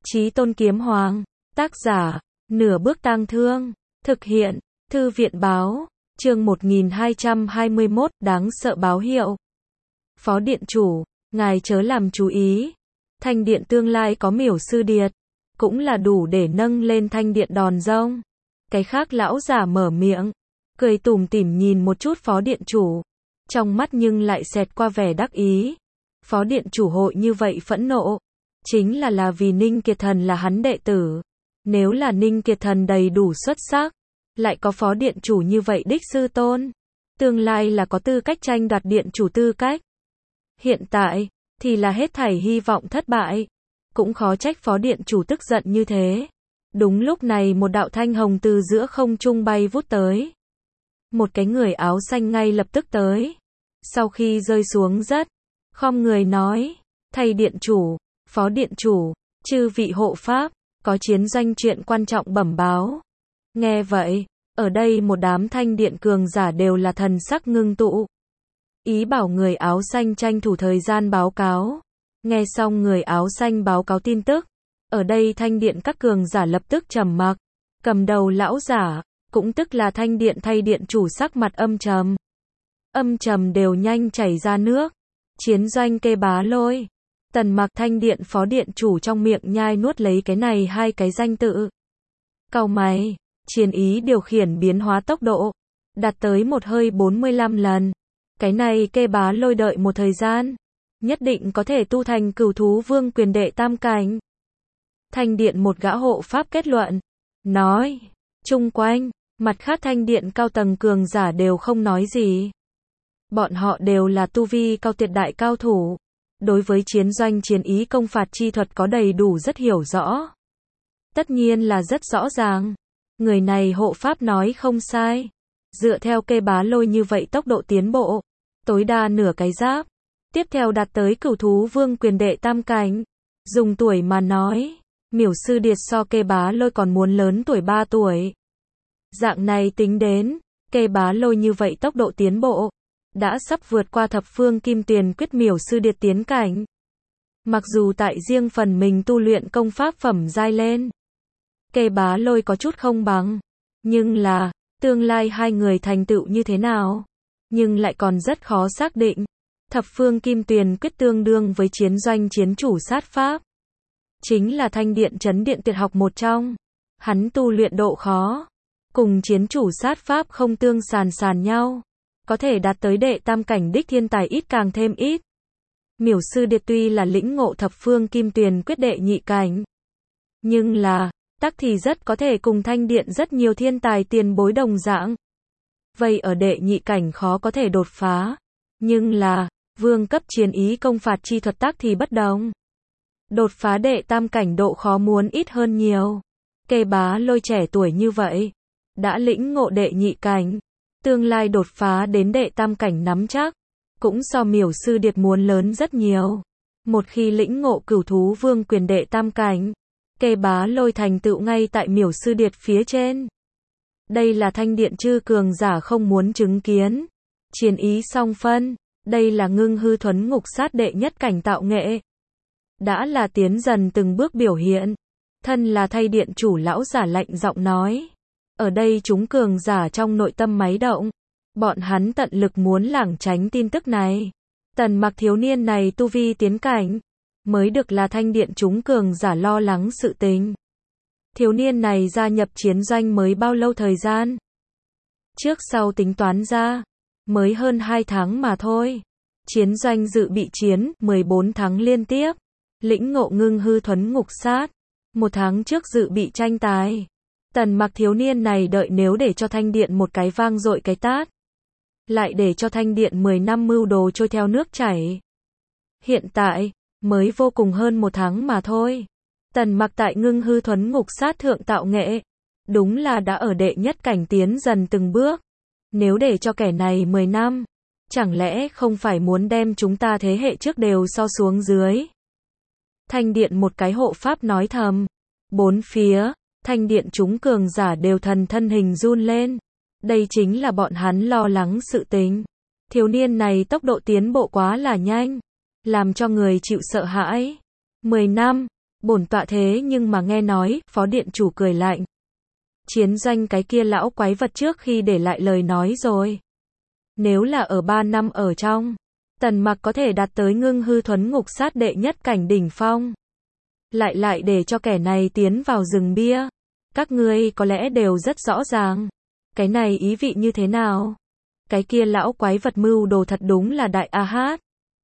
Chí Tôn Kiếm Hoàng, tác giả, Nửa Bước Tang Thương, thực hiện, Thư viện báo, chương 1221, đáng sợ báo hiệu. Phó Điện Chủ, ngài chớ làm chú ý. Thanh Điện tương lai có Miểu Sư Điệt, cũng là đủ để nâng lên Thanh Điện đòn rông. Cái khác lão giả mở miệng, cười tủm tỉm nhìn một chút Phó Điện Chủ, trong mắt nhưng lại xẹt qua vẻ đắc ý. Phó Điện Chủ hội như vậy phẫn nộ, chính là vì Ninh Kiệt Thần là hắn đệ tử. Nếu là Ninh Kiệt Thần đầy đủ xuất sắc, lại có Phó Điện Chủ như vậy đích sư tôn, tương lai là có tư cách tranh đoạt Điện Chủ tư cách. Hiện tại, thì là hết thảy hy vọng thất bại. Cũng khó trách Phó Điện Chủ tức giận như thế. Đúng lúc này một đạo thanh hồng từ giữa không trung bay vút tới. Một cái người áo xanh ngay lập tức tới. Sau khi rơi xuống đất, khom người nói, thầy Điện Chủ, Phó Điện Chủ, chư vị hộ pháp, có chiến doanh chuyện quan trọng bẩm báo. Nghe vậy, ở đây một đám Thanh Điện cường giả đều là thần sắc ngưng tụ. Ý bảo người áo xanh tranh thủ thời gian báo cáo. Nghe xong người áo xanh báo cáo tin tức, ở đây Thanh Điện các cường giả lập tức trầm mặc. Cầm đầu lão giả, cũng tức là Thanh Điện thay Điện Chủ sắc mặt âm trầm. Âm trầm đều nhanh chảy ra nước. Chiến doanh Kê Bá Lôi. Tần Mặc Thanh Điện Phó Điện Chủ trong miệng nhai nuốt lấy cái này hai cái danh tự. Cau mày, chiến ý điều khiển biến hóa tốc độ, đạt tới một hơi 45 lần. Cái này Kê Bá Lôi đợi một thời gian, nhất định có thể tu thành Cửu Thú Vương quyền đệ tam cảnh. Thanh Điện một gã hộ pháp kết luận, nói, chung quanh, mặt khác Thanh Điện cao tầng cường giả đều không nói gì. Bọn họ đều là tu vi cao tuyệt đại cao thủ. Đối với chiến doanh chiến ý công phạt chi thuật có đầy đủ rất hiểu rõ. Tất nhiên là rất rõ ràng. Người này hộ pháp nói không sai. Dựa theo Kê Bá Lôi như vậy tốc độ tiến bộ, tối đa nửa cái giáp. Tiếp theo đạt tới Cửu Thú Vương quyền đệ tam cảnh. Dùng tuổi mà nói, Miểu Sư Điệt so Kê Bá Lôi còn muốn lớn tuổi 3 tuổi. Dạng này tính đến, Kê Bá Lôi như vậy tốc độ tiến bộ, đã sắp vượt qua Thập Phương Kim Tuyền Quyết Miểu Sư Điệt tiến cảnh. Mặc dù tại riêng phần mình tu luyện công pháp phẩm giai lên, Kê Bá Lôi có chút không bằng, nhưng là, tương lai hai người thành tựu như thế nào, nhưng lại còn rất khó xác định. Thập Phương Kim Tuyền Quyết tương đương với chiến doanh chiến chủ sát pháp, chính là Thanh Điện Chấn Điện tuyệt học một trong. Hắn tu luyện độ khó, cùng chiến chủ sát pháp không tương sàn nhau. Có thể đạt tới đệ tam cảnh đích thiên tài ít càng thêm ít. Miểu Sư Điệt tuy là lĩnh ngộ Thập Phương Kim Tuyền Quyết đệ nhị cảnh, nhưng là, tắc thì rất có thể cùng Thanh Điện rất nhiều thiên tài tiền bối đồng dạng. Vậy ở đệ nhị cảnh khó có thể đột phá. Nhưng là, vương cấp chiến ý công phạt chi thuật tắc thì bất đồng. Đột phá đệ tam cảnh độ khó muốn ít hơn nhiều. Kê Bá Lôi trẻ tuổi như vậy, đã lĩnh ngộ đệ nhị cảnh. Tương lai đột phá đến đệ tam cảnh nắm chắc, cũng so Miểu Sư Điệt muốn lớn rất nhiều. Một khi lĩnh ngộ Cửu Thú Vương quyền đệ tam cảnh, Kê Bá Lôi thành tựu ngay tại Miểu Sư Điệt phía trên. Đây là Thanh Điện chư cường giả không muốn chứng kiến. Chiến ý song phân, đây là Ngưng Hư Thuấn Ngục Sát đệ nhất cảnh tạo nghệ. Đã là tiến dần từng bước biểu hiện. Thân là Thay Điện Chủ lão giả lạnh giọng nói. Ở đây chúng cường giả trong nội tâm máy động. Bọn hắn tận lực muốn lảng tránh tin tức này. Tần Mặc thiếu niên này tu vi tiến cảnh, mới được là Thanh Điện chúng cường giả lo lắng sự tình. Thiếu niên này gia nhập chiến doanh mới bao lâu thời gian? Trước sau tính toán ra, mới hơn 2 tháng mà thôi. Chiến doanh dự bị chiến, 14 tháng liên tiếp. Lĩnh ngộ Ngưng Hư Thuấn Ngục Sát. 1 tháng trước dự bị tranh tài. Tần Mặc thiếu niên này đợi nếu để cho Thanh Điện một cái vang dội cái tát, lại để cho Thanh Điện 10 năm mưu đồ trôi theo nước chảy. Hiện tại, mới vô cùng hơn 1 tháng mà thôi. Tần Mặc tại Ngưng Hư Thuấn Ngục Sát thượng tạo nghệ, đúng là đã ở đệ nhất cảnh tiến dần từng bước. Nếu để cho kẻ này 10 năm, chẳng lẽ không phải muốn đem chúng ta thế hệ trước đều so xuống dưới? Thanh Điện một cái hộ pháp nói thầm. Bốn phía, Thanh Điện chúng cường giả đều thần thân hình run lên. Đây chính là bọn hắn lo lắng sự tình. Thiếu niên này tốc độ tiến bộ quá là nhanh, làm cho người chịu sợ hãi. 10 năm, Bổn tọa thế nhưng mà nghe nói, phó điện chủ cười lạnh. Chiến doanh cái kia lão quái vật trước khi để lại lời nói rồi. Nếu là ở 3 năm ở trong, Tần Mặc có thể đạt tới ngưng hư thuấn ngục sát đệ nhất cảnh đỉnh phong. Lại để cho kẻ này tiến vào rừng bia. Các ngươi có lẽ đều rất rõ ràng. Cái này ý vị như thế nào? Cái kia lão quái vật mưu đồ thật đúng là đại a hát.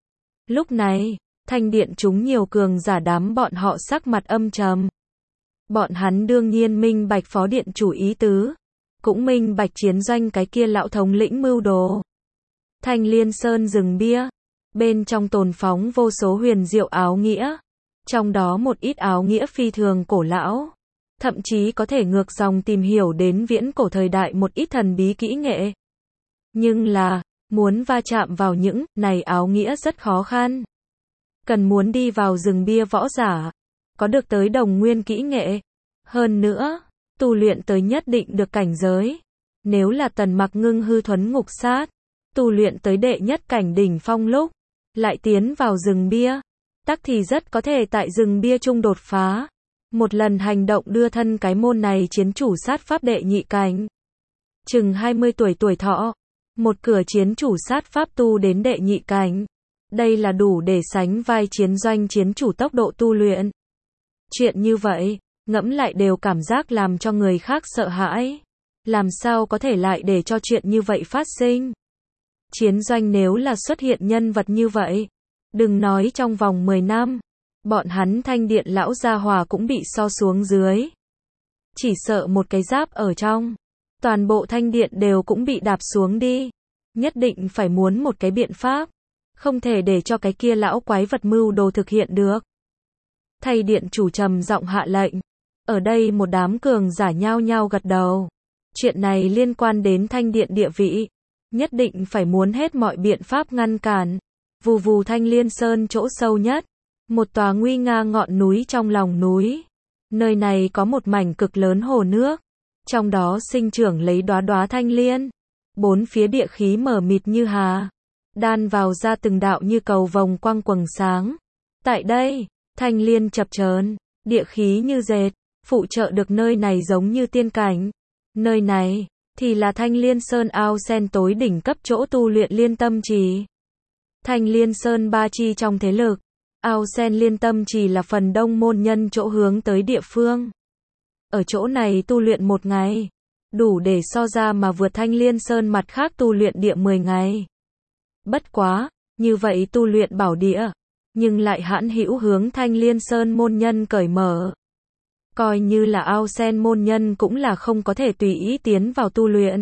Lúc này, thanh điện chúng nhiều cường giả đám bọn họ sắc mặt âm trầm. Bọn hắn đương nhiên minh bạch phó điện chủ ý tứ. Cũng minh bạch chiến doanh cái kia lão thống lĩnh mưu đồ. Thanh Liên Sơn rừng bia. Bên trong tồn phóng vô số huyền diệu áo nghĩa. Trong đó một ít áo nghĩa phi thường cổ lão. Thậm chí có thể ngược dòng tìm hiểu đến viễn cổ thời đại một ít thần bí kỹ nghệ. Nhưng là, muốn va chạm vào những này áo nghĩa rất khó khăn. Cần muốn đi vào rừng bia võ giả. Có được tới đồng nguyên kỹ nghệ. Hơn nữa, tu luyện tới nhất định được cảnh giới. Nếu là Tần Mặc ngưng hư thuấn ngục sát. Tu luyện tới đệ nhất cảnh đỉnh phong lúc. Lại tiến vào rừng bia. Tắc thì rất có thể tại rừng bia trung đột phá. Một lần hành động đưa thân cái môn này chiến chủ sát pháp đệ nhị cảnh. Chừng 20 tuổi thọ. Một cửa chiến chủ sát pháp tu đến đệ nhị cảnh. Đây là đủ để sánh vai chiến doanh chiến chủ tốc độ tu luyện. Chuyện như vậy, ngẫm lại đều cảm giác làm cho người khác sợ hãi. Làm sao có thể lại để cho chuyện như vậy phát sinh? Chiến doanh nếu là xuất hiện nhân vật như vậy, đừng nói trong vòng 10 năm, bọn hắn thanh điện lão gia hòa cũng bị so xuống dưới. Chỉ sợ một cái giáp ở trong, toàn bộ thanh điện đều cũng bị đạp xuống đi. Nhất định phải muốn một cái biện pháp, không thể để cho cái kia lão quái vật mưu đồ thực hiện được. Thầy điện chủ trầm giọng hạ lệnh. Ở đây một đám cường giả nhao nhao gật đầu. Chuyện này liên quan đến thanh điện địa vị. Nhất định phải muốn hết mọi biện pháp ngăn cản. Vù vù Thanh Liên Sơn chỗ sâu nhất. Một tòa nguy nga ngọn núi trong lòng núi. Nơi này có một mảnh cực lớn hồ nước. Trong đó sinh trưởng lấy đóa đóa thanh liên. Bốn phía địa khí mờ mịt như hà. Đan vào ra từng đạo như cầu vồng quang quầng sáng. Tại đây, thanh liên chập chờn, địa khí như dệt, phụ trợ được nơi này giống như tiên cảnh. Nơi này thì là Thanh Liên Sơn ao sen tối đỉnh cấp chỗ tu luyện Liên Tâm Trì. Thanh Liên Sơn ba chi trong thế lực, ao sen Liên Tâm Trì là phần đông môn nhân chỗ hướng tới địa phương. Ở chỗ này tu luyện một ngày, đủ để so ra mà vượt Thanh Liên Sơn mặt khác tu luyện địa 10 ngày. Bất quá, như vậy tu luyện bảo địa, nhưng lại hãn hữu hướng Thanh Liên Sơn môn nhân cởi mở. Coi như là ao sen môn nhân cũng là không có thể tùy ý tiến vào tu luyện.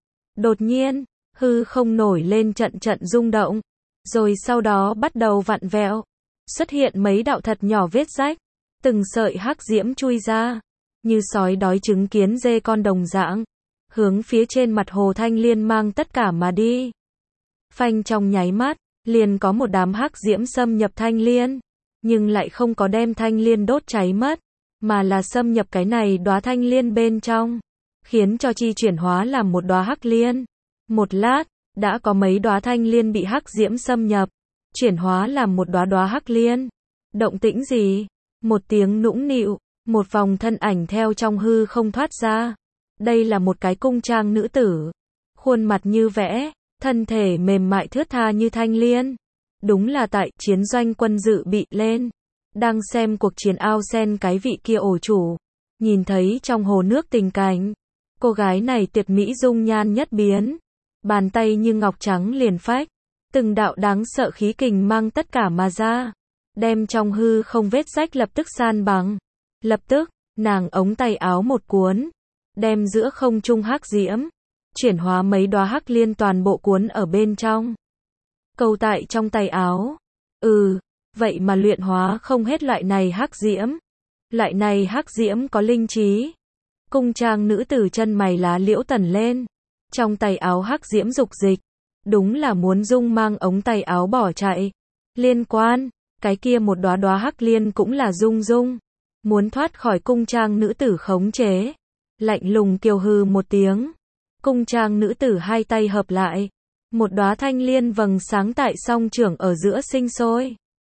Đột nhiên, hư không nổi lên trận trận rung động, rồi sau đó bắt đầu vặn vẹo, xuất hiện mấy đạo thật nhỏ vết rách, từng sợi hắc diễm chui ra, như sói đói chứng kiến dê con đồng dạng, hướng phía trên mặt hồ Thanh Liên mang tất cả mà đi. Phanh trong nháy mắt, liền có một đám hắc diễm xâm nhập Thanh Liên, nhưng lại không có đem Thanh Liên đốt cháy mất, mà là xâm nhập cái này đóa Thanh Liên bên trong, khiến cho chi chuyển hóa làm một đóa hắc liên. Một lát, đã có mấy đóa Thanh Liên bị hắc diễm xâm nhập, chuyển hóa làm một đóa đóa hắc liên. Động tĩnh gì? Một tiếng nũng nịu, một vòng thân ảnh theo trong hư không thoát ra. Đây là một cái cung trang nữ tử, khuôn mặt như vẽ, thân thể mềm mại thướt tha như Thanh Liên. Đúng là tại chiến doanh quân dự bị lên, đang xem cuộc chiến ao sen cái vị kia ổ chủ, nhìn thấy trong hồ nước tình cảnh, cô gái này tuyệt mỹ dung nhan nhất biến, bàn tay như ngọc trắng liền phách, từng đạo đáng sợ khí kình mang tất cả mà ra, đem trong hư không vết rách lập tức san bằng. Lập tức, nàng ống tay áo một cuốn, đem giữa không trung hắc diễm, chuyển hóa mấy đóa hắc liên toàn bộ cuốn ở bên trong. Câu tại trong tay áo. Vậy mà luyện hóa không hết loại này hắc diễm. Loại này hắc diễm có linh trí. Cung trang nữ tử chân mày lá liễu tần lên. Trong tay áo hắc diễm dục dịch. Đúng là muốn dung mang ống tay áo bỏ chạy. Liên quan, cái kia một đóa đóa hắc liên cũng là dung. Muốn thoát khỏi cung trang nữ tử khống chế. Lạnh lùng kiều hừ một tiếng. Cung trang nữ tử hai tay hợp lại. Một đóa thanh liên vầng sáng tại song trưởng ở giữa sinh sôi.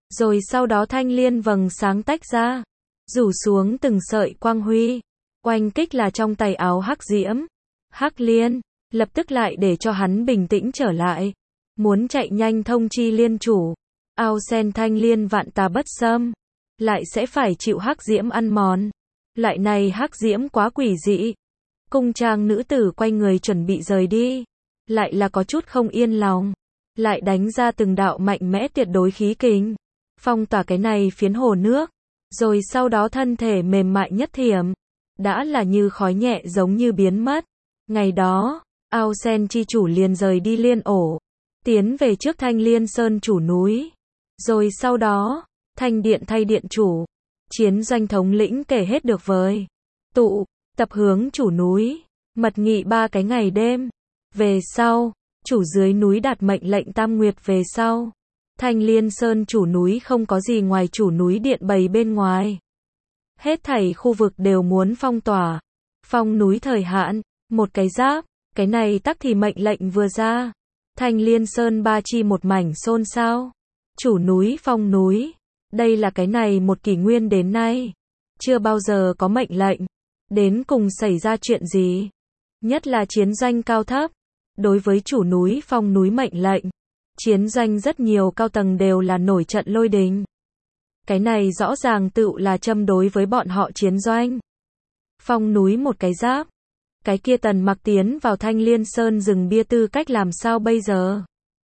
Rồi sau đó thanh liên vầng sáng tách ra, rủ xuống từng sợi quang huy, oanh kích là trong tay áo Hắc Diễm. Hắc Liên lập tức lại để cho hắn bình tĩnh trở lại, muốn chạy nhanh thông chi liên chủ. Ao sen thanh liên vạn tà bất xâm, lại sẽ phải chịu Hắc Diễm ăn mòn. Loại này Hắc Diễm quá quỷ dị. Cung trang nữ tử quay người chuẩn bị rời đi, lại là có chút không yên lòng, lại đánh ra từng đạo mạnh mẽ tuyệt đối khí kình, phong tỏa cái này phiến hồ nước, rồi sau đó thân thể mềm mại nhất thiểm, đã là như khói nhẹ giống như biến mất. Ngày đó, Ao sen chi chủ liền rời đi liên ổ, tiến về trước Thanh Liên Sơn chủ núi, rồi sau đó, Thanh Điện thay điện chủ, chiến doanh thống lĩnh kể hết được với tụ tập hướng chủ núi, mật nghị 3 cái ngày đêm. Về sau, chủ dưới núi đạt mệnh lệnh Tam Nguyệt về sau. Thanh Liên Sơn chủ núi không có gì ngoài chủ núi điện bày bên ngoài. Hết thảy khu vực đều muốn phong tỏa. Phong núi thời hạn, một cái giáp, cái này tắc thì mệnh lệnh vừa ra. Thanh Liên Sơn ba chi một mảnh xôn xao. Chủ núi phong núi, đây là cái này một kỷ nguyên đến nay. Chưa bao giờ có mệnh lệnh. Đến cùng xảy ra chuyện gì? Nhất là chiến doanh cao thấp. Đối với chủ núi phong núi mệnh lệnh, chiến doanh rất nhiều cao tầng đều là nổi trận lôi đình. Cái này rõ ràng tựu là châm đối với bọn họ chiến doanh. Phong núi một cái giáp. Cái kia Tần Mặc tiến vào Thanh Liên Sơn rừng bia tư cách làm sao bây giờ?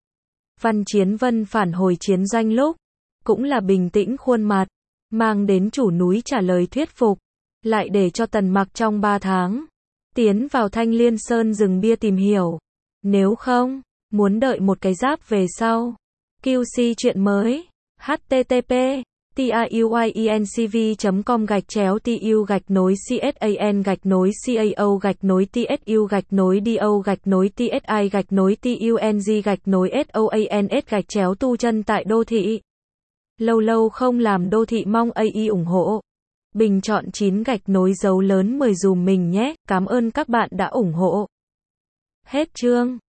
Văn Chiến Vân phản hồi chiến doanh lúc, cũng là bình tĩnh khuôn mặt, mang đến chủ núi trả lời thuyết phục, lại để cho Tần Mặc trong 3 tháng, tiến vào Thanh Liên Sơn rừng bia tìm hiểu. Nếu không, muốn đợi một cái giáp về sau. QC chuyện mới. http tuyuiencv.com/tsu-tsuc/tung-tsi-tu chân tại đô thị. Lâu lâu không làm đô thị mong AI ủng hộ. Bình chọn 9 gạch nối dấu lớn 10 dùm mình nhé. Cảm ơn các bạn đã ủng hộ. Hết chương.